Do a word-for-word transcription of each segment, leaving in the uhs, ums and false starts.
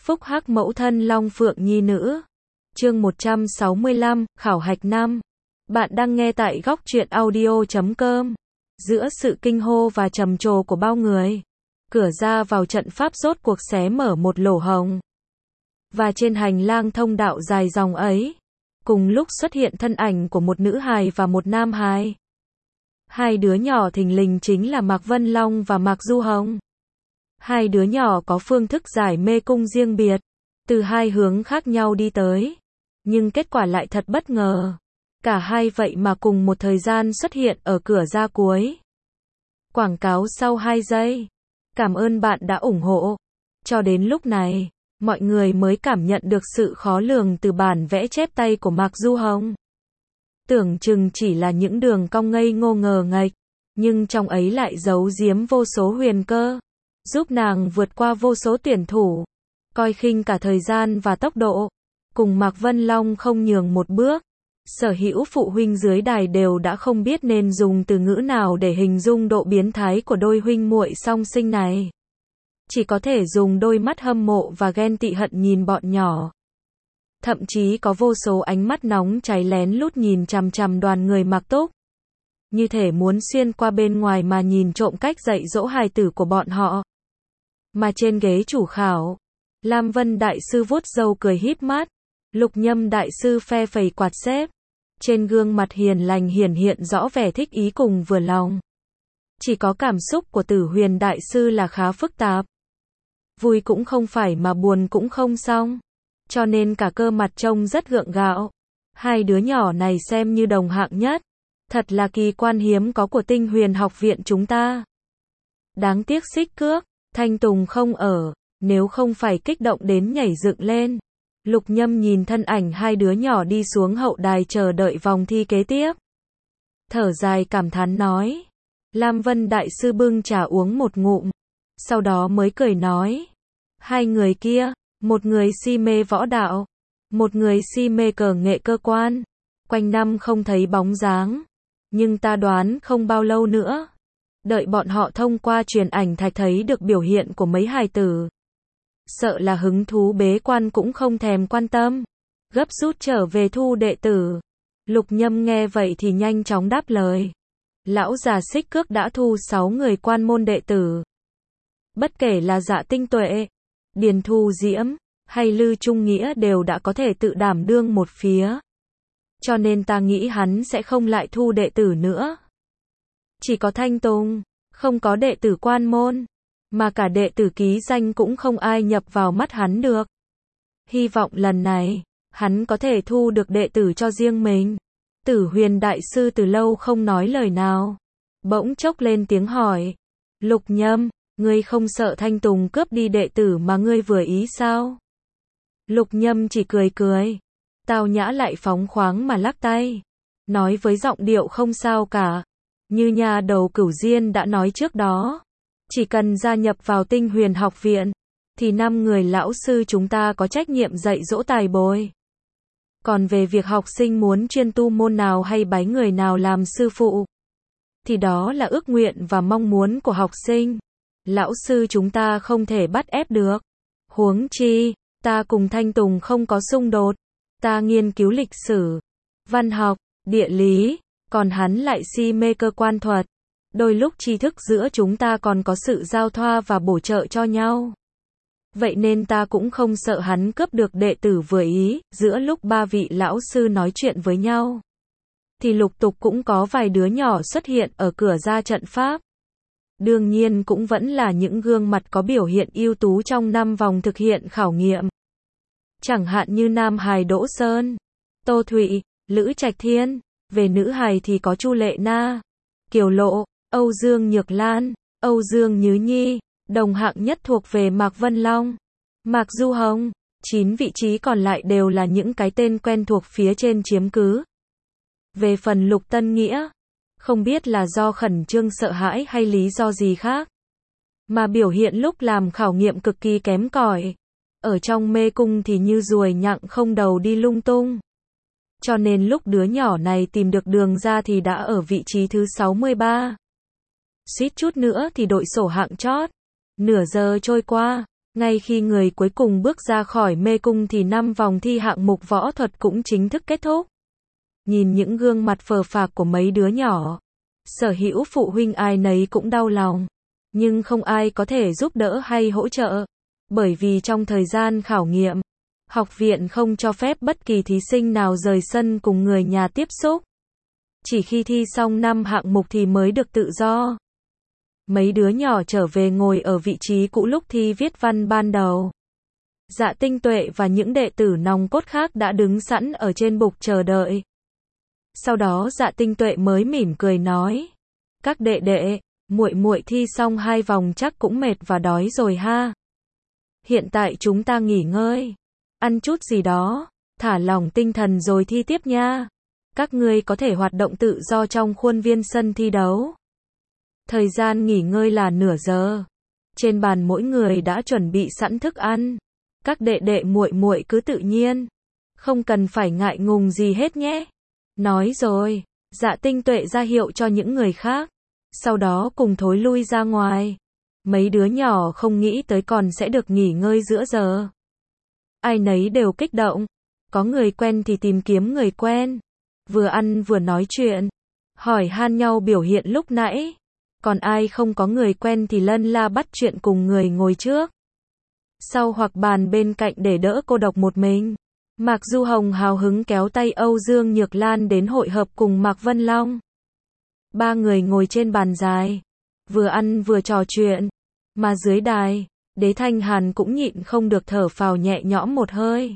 Phúc hắc mẫu thân Long Phượng Nhi nữ. Chương một trăm sáu mươi lăm, khảo hạch năm. Bạn đang nghe tại góc truyện audio chấm com. Giữa sự kinh hô và trầm trồ của bao người, cửa ra vào trận pháp rốt cuộc xé mở một lỗ hổng. Và trên hành lang thông đạo dài dòng ấy, cùng lúc xuất hiện thân ảnh của một nữ hài và một nam hài. Hai đứa nhỏ thình lình chính là Mạc Vân Long và Mạc Du Hồng. Hai đứa nhỏ có phương thức giải mê cung riêng biệt, từ hai hướng khác nhau đi tới. Nhưng kết quả lại thật bất ngờ. Cả hai vậy mà cùng một thời gian xuất hiện ở cửa ra cuối. Quảng cáo sau hai giây. Cảm ơn bạn đã ủng hộ. Cho đến lúc này, mọi người mới cảm nhận được sự khó lường từ bản vẽ chép tay của Mạc Du Hồng. Tưởng chừng chỉ là những đường cong ngây ngô ngờ nghệch, nhưng trong ấy lại giấu giếm vô số huyền cơ, giúp nàng vượt qua vô số tuyển thủ, coi khinh cả thời gian và tốc độ, cùng Mạc Vân Long không nhường một bước. Sở hữu phụ huynh dưới đài đều đã không biết nên dùng từ ngữ nào để hình dung độ biến thái của đôi huynh muội song sinh này. Chỉ có thể dùng đôi mắt hâm mộ và ghen tị hận nhìn bọn nhỏ. Thậm chí có vô số ánh mắt nóng cháy lén lút nhìn chằm chằm đoàn người Mạc Túc. Như thể muốn xuyên qua bên ngoài mà nhìn trộm cách dạy dỗ hài tử của bọn họ. Mà trên ghế chủ khảo, Lam Vân Đại Sư vuốt râu cười híp mắt, Lục Nhâm Đại Sư phe phẩy quạt xếp. Trên gương mặt hiền lành hiển hiện rõ vẻ thích ý cùng vừa lòng. Chỉ có cảm xúc của Tử Huyền Đại Sư là khá phức tạp. Vui cũng không phải mà buồn cũng không xong. Cho nên cả cơ mặt trông rất gượng gạo. Hai đứa nhỏ này xem như đồng hạng nhất. Thật là kỳ quan hiếm có của Tinh Huyền học viện chúng ta. Đáng tiếc Xích Cước, Thanh Tùng không ở, nếu không phải kích động đến nhảy dựng lên. Lục Nhâm nhìn thân ảnh hai đứa nhỏ đi xuống hậu đài chờ đợi vòng thi kế tiếp. Thở dài cảm thán nói. Lam Vân Đại Sư bưng trà uống một ngụm. Sau đó mới cười nói. Hai người kia, một người si mê võ đạo, một người si mê cờ nghệ cơ quan. Quanh năm không thấy bóng dáng. Nhưng ta đoán không bao lâu nữa. Đợi bọn họ thông qua truyền ảnh thạch thấy được biểu hiện của mấy hài tử. Sợ là hứng thú bế quan cũng không thèm quan tâm. Gấp rút trở về thu đệ tử. Lục Nhâm nghe vậy thì nhanh chóng đáp lời. Lão già Xích Cước đã thu sáu người quan môn đệ tử. Bất kể là Dạ Tinh Tuệ, Điền Thu Diễm, hay Lư Trung Nghĩa đều đã có thể tự đảm đương một phía. Cho nên ta nghĩ hắn sẽ không lại thu đệ tử nữa. Chỉ có Thanh Tùng, không có đệ tử quan môn. Mà cả đệ tử ký danh cũng không ai nhập vào mắt hắn được. Hy vọng lần này, hắn có thể thu được đệ tử cho riêng mình. Tử Huyền Đại Sư từ lâu không nói lời nào. Bỗng chốc lên tiếng hỏi. Lục Nhâm, ngươi không sợ Thanh Tùng cướp đi đệ tử mà ngươi vừa ý sao? Lục Nhâm chỉ cười cười. Tao nhã lại phóng khoáng mà lắc tay. Nói với giọng điệu không sao cả. Như nhà đầu Cửu Diên đã nói trước đó. Chỉ cần gia nhập vào Tinh Huyền học viện, thì năm người lão sư chúng ta có trách nhiệm dạy dỗ tài bồi. Còn về việc học sinh muốn chuyên tu môn nào hay bái người nào làm sư phụ, thì đó là ước nguyện và mong muốn của học sinh. Lão sư chúng ta không thể bắt ép được. Huống chi, ta cùng Thanh Tùng không có xung đột. Ta nghiên cứu lịch sử, văn học, địa lý, còn hắn lại si mê cơ quan thuật. Đôi lúc tri thức giữa chúng ta còn có sự giao thoa và bổ trợ cho nhau. Vậy nên ta cũng không sợ hắn cướp được đệ tử vừa ý. Giữa lúc ba vị lão sư nói chuyện với nhau, thì lục tục cũng có vài đứa nhỏ xuất hiện ở cửa ra trận pháp. Đương nhiên cũng vẫn là những gương mặt có biểu hiện ưu tú trong năm vòng thực hiện khảo nghiệm. Chẳng hạn như nam hài Đỗ Sơn, Tô Thụy, Lữ Trạch Thiên. Về nữ hài thì có Chu Lệ Na, Kiều Lộ, Âu Dương Nhược Lan, Âu Dương Nhứ Nhi. Đồng hạng nhất thuộc về Mạc Vân Long, Mạc Du Hồng. Chín vị trí còn lại đều là những cái tên quen thuộc phía trên chiếm cứ. Về phần Lục Tân Nghĩa, không biết là do khẩn trương sợ hãi hay lý do gì khác, mà biểu hiện lúc làm khảo nghiệm cực kỳ kém cỏi. Ở trong mê cung thì như ruồi nhặng không đầu đi lung tung. Cho nên lúc đứa nhỏ này tìm được đường ra thì đã ở vị trí thứ sáu mươi ba. Suýt chút nữa thì đội sổ hạng chót. Nửa giờ trôi qua, Ngay khi người cuối cùng bước ra khỏi mê cung thì năm vòng thi hạng mục võ thuật cũng chính thức kết thúc. Nhìn những gương mặt phờ phạc của mấy đứa nhỏ, sở hữu phụ huynh ai nấy cũng đau lòng, nhưng không ai có thể giúp đỡ hay hỗ trợ, bởi vì trong thời gian khảo nghiệm, học viện không cho phép bất kỳ thí sinh nào rời sân cùng người nhà tiếp xúc. Chỉ khi thi xong năm hạng mục thì mới được tự do. Mấy đứa nhỏ trở về ngồi ở vị trí cũ lúc thi viết văn ban đầu. Dạ Tinh Tuệ và những đệ tử nòng cốt khác đã đứng sẵn ở trên bục chờ đợi. Sau đó Dạ Tinh Tuệ mới mỉm cười nói: "Các đệ đệ, muội muội thi xong hai vòng chắc cũng mệt và đói rồi ha. Hiện tại chúng ta nghỉ ngơi, ăn chút gì đó, thả lỏng tinh thần rồi thi tiếp nha. Các ngươi có thể hoạt động tự do trong khuôn viên sân thi đấu." Thời gian nghỉ ngơi là nửa giờ. Trên bàn mỗi người đã chuẩn bị sẵn thức ăn. Các đệ đệ muội muội cứ tự nhiên, không cần phải ngại ngùng gì hết nhé. Nói rồi, Dạ Tinh Tuệ ra hiệu cho những người khác, sau đó cùng thối lui ra ngoài. Mấy đứa nhỏ không nghĩ tới còn sẽ được nghỉ ngơi giữa giờ. Ai nấy đều kích động, có người quen thì tìm kiếm người quen, vừa ăn vừa nói chuyện, hỏi han nhau biểu hiện lúc nãy. Còn ai không có người quen thì lân la bắt chuyện cùng người ngồi trước sau hoặc bàn bên cạnh để đỡ cô độc một mình. Mạc Du Hồng hào hứng kéo tay Âu Dương Nhược Lan đến hội hợp cùng Mạc Vân Long. Ba người ngồi trên bàn dài, vừa ăn vừa trò chuyện, mà dưới đài, Đế Thanh Hàn cũng nhịn không được thở phào nhẹ nhõm một hơi.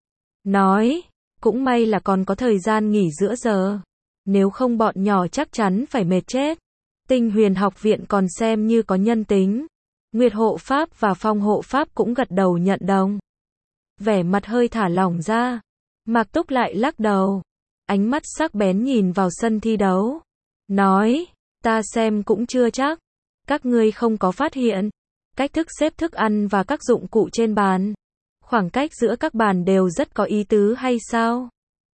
Nói, cũng may là còn có thời gian nghỉ giữa giờ, nếu không bọn nhỏ chắc chắn phải mệt chết. Tinh Huyền học viện còn xem như có nhân tính. Nguyệt hộ pháp và Phong hộ pháp cũng gật đầu nhận đồng. Vẻ mặt hơi thả lỏng ra. Mạc Túc lại lắc đầu, ánh mắt sắc bén nhìn vào sân thi đấu. Nói, ta xem cũng chưa chắc. Các ngươi không có phát hiện, cách thức xếp thức ăn và các dụng cụ trên bàn, khoảng cách giữa các bàn đều rất có ý tứ hay sao?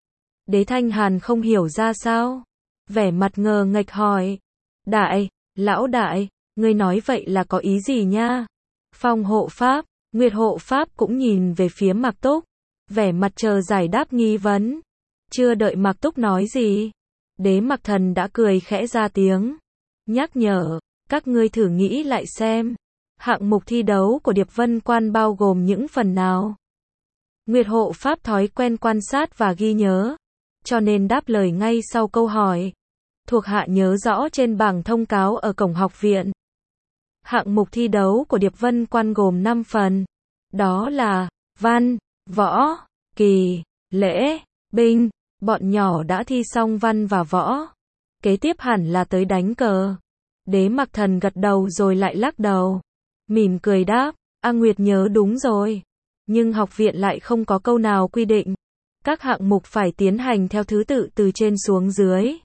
Đế Thanh Hàn không hiểu ra sao. Vẻ mặt ngờ nghệch hỏi. Đại, lão đại, ngươi nói vậy là có ý gì nha? Phong hộ pháp, Nguyệt hộ pháp cũng nhìn về phía Mạc Túc, vẻ mặt chờ giải đáp nghi vấn. Chưa đợi Mạc Túc nói gì, Đế Mặc Thần đã cười khẽ ra tiếng, nhắc nhở, các ngươi thử nghĩ lại xem, hạng mục thi đấu của Điệp Vân Quan bao gồm những phần nào? Nguyệt hộ pháp thói quen quan sát và ghi nhớ, cho nên đáp lời ngay sau câu hỏi. Thuộc hạ nhớ rõ trên bảng thông cáo ở cổng học viện. Hạng mục thi đấu của Điệp Vân Quan gồm năm phần. Đó là văn, võ, kỳ, lễ, binh. Bọn nhỏ đã thi xong văn và võ. Kế tiếp hẳn là tới đánh cờ. Đế Mặc Thần gật đầu rồi lại lắc đầu. Mỉm cười đáp, A Nguyệt nhớ đúng rồi. Nhưng học viện lại không có câu nào quy định. Các hạng mục phải tiến hành theo thứ tự từ trên xuống dưới.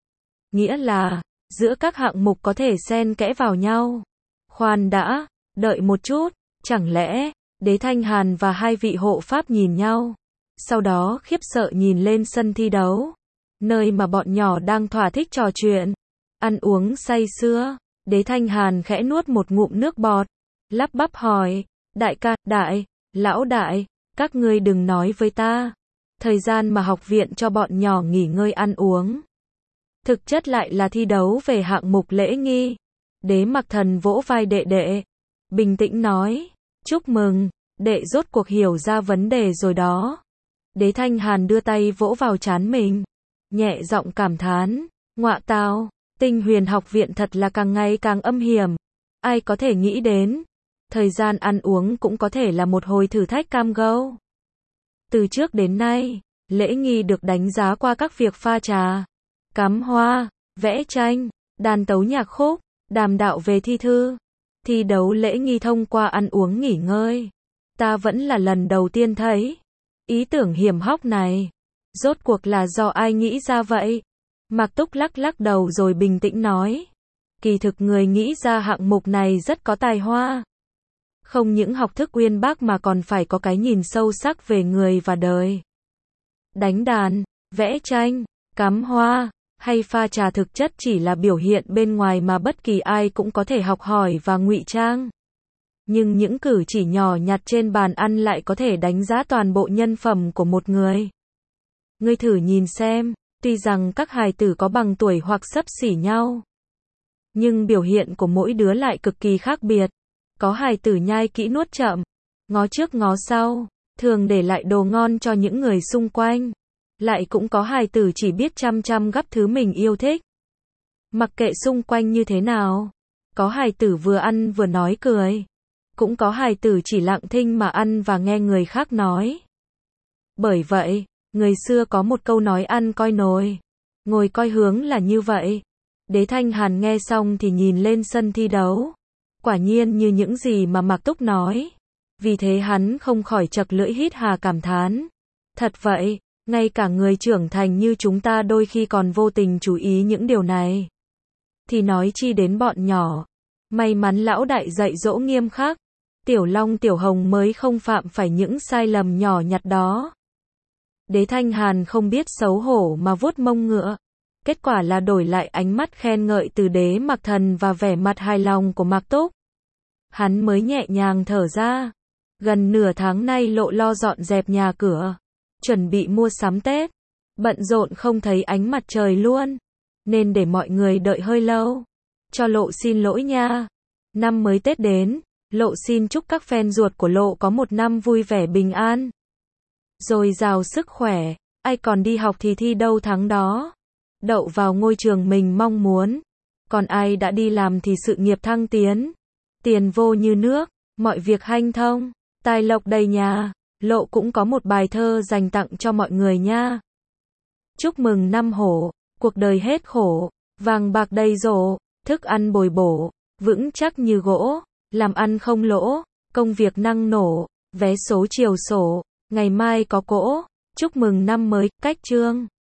Nghĩa là, giữa các hạng mục có thể xen kẽ vào nhau. Khoan đã, đợi một chút, chẳng lẽ, Đế Thanh Hàn và hai vị hộ pháp nhìn nhau. Sau đó khiếp sợ nhìn lên sân thi đấu, nơi mà bọn nhỏ đang thỏa thích trò chuyện, ăn uống say sưa. Đế Thanh Hàn khẽ nuốt một ngụm nước bọt, lắp bắp hỏi, đại ca, đại, lão đại, các ngươi đừng nói với ta. Thời gian mà học viện cho bọn nhỏ nghỉ ngơi ăn uống, thực chất lại là thi đấu về hạng mục lễ nghi. Đế Mặc Thần vỗ vai đệ đệ, bình tĩnh nói, chúc mừng, đệ rốt cuộc hiểu ra vấn đề rồi đó. Đế Thanh Hàn đưa tay vỗ vào trán mình, nhẹ giọng cảm thán, ngọa tào, Tinh Huyền học viện thật là càng ngày càng âm hiểm. Ai có thể nghĩ đến, thời gian ăn uống cũng có thể là một hồi thử thách cam go. Từ trước đến nay, lễ nghi được đánh giá qua các việc pha trà, cắm hoa, vẽ tranh, đàn tấu nhạc khúc, đàm đạo về thi thư. Thi đấu lễ nghi thông qua ăn uống nghỉ ngơi. Ta vẫn là lần đầu tiên thấy. Ý tưởng hiểm hóc này, rốt cuộc là do ai nghĩ ra vậy? Mạc Túc lắc lắc đầu rồi bình tĩnh nói. Kỳ thực người nghĩ ra hạng mục này rất có tài hoa. Không những học thức uyên bác mà còn phải có cái nhìn sâu sắc về người và đời. Đánh đàn, vẽ tranh, cắm hoa, hay pha trà thực chất chỉ là biểu hiện bên ngoài mà bất kỳ ai cũng có thể học hỏi và ngụy trang. Nhưng những cử chỉ nhỏ nhặt trên bàn ăn lại có thể đánh giá toàn bộ nhân phẩm của một người. Ngươi thử nhìn xem, tuy rằng các hài tử có bằng tuổi hoặc xấp xỉ nhau, nhưng biểu hiện của mỗi đứa lại cực kỳ khác biệt. Có hài tử nhai kỹ nuốt chậm, ngó trước ngó sau, thường để lại đồ ngon cho những người xung quanh. Lại cũng có hài tử chỉ biết chăm chăm gắp thứ mình yêu thích. Mặc kệ xung quanh như thế nào. Có hài tử vừa ăn vừa nói cười. Cũng có hài tử chỉ lặng thinh mà ăn và nghe người khác nói. Bởi vậy, người xưa có một câu nói ăn coi nồi, ngồi coi hướng là như vậy. Đế Thanh Hàn nghe xong thì nhìn lên sân thi đấu. Quả nhiên như những gì mà Mạc Túc nói. Vì thế hắn không khỏi chật lưỡi hít hà cảm thán. Thật vậy, ngay cả người trưởng thành như chúng ta đôi khi còn vô tình chú ý những điều này. Thì nói chi đến bọn nhỏ. May mắn lão đại dạy dỗ nghiêm khắc. Tiểu Long Tiểu Hồng mới không phạm phải những sai lầm nhỏ nhặt đó. Đế Thanh Hàn không biết xấu hổ mà vuốt mông ngựa. Kết quả là đổi lại ánh mắt khen ngợi từ Đế Mặc Thần và vẻ mặt hài lòng của Mạc Túc. Hắn mới nhẹ nhàng thở ra. Gần nửa tháng nay Lộ lo dọn dẹp nhà cửa, chuẩn bị mua sắm Tết. Bận rộn không thấy ánh mặt trời luôn, nên để mọi người đợi hơi lâu. Cho Lộ xin lỗi nha. Năm mới Tết đến, Lộ xin chúc các fan ruột của Lộ có một năm vui vẻ bình an, dồi dào sức khỏe. Ai còn đi học thì thi đâu thắng đó, đậu vào ngôi trường mình mong muốn. Còn ai đã đi làm thì sự nghiệp thăng tiến, tiền vô như nước, mọi việc hanh thông, tài lộc đầy nhà. Lộ cũng có một bài thơ dành tặng cho mọi người nha. Chúc mừng năm hổ, cuộc đời hết khổ, vàng bạc đầy rổ, thức ăn bồi bổ, vững chắc như gỗ, làm ăn không lỗ, công việc năng nổ, vé số chiều sổ, ngày mai có cỗ. Chúc mừng năm mới, cách chương.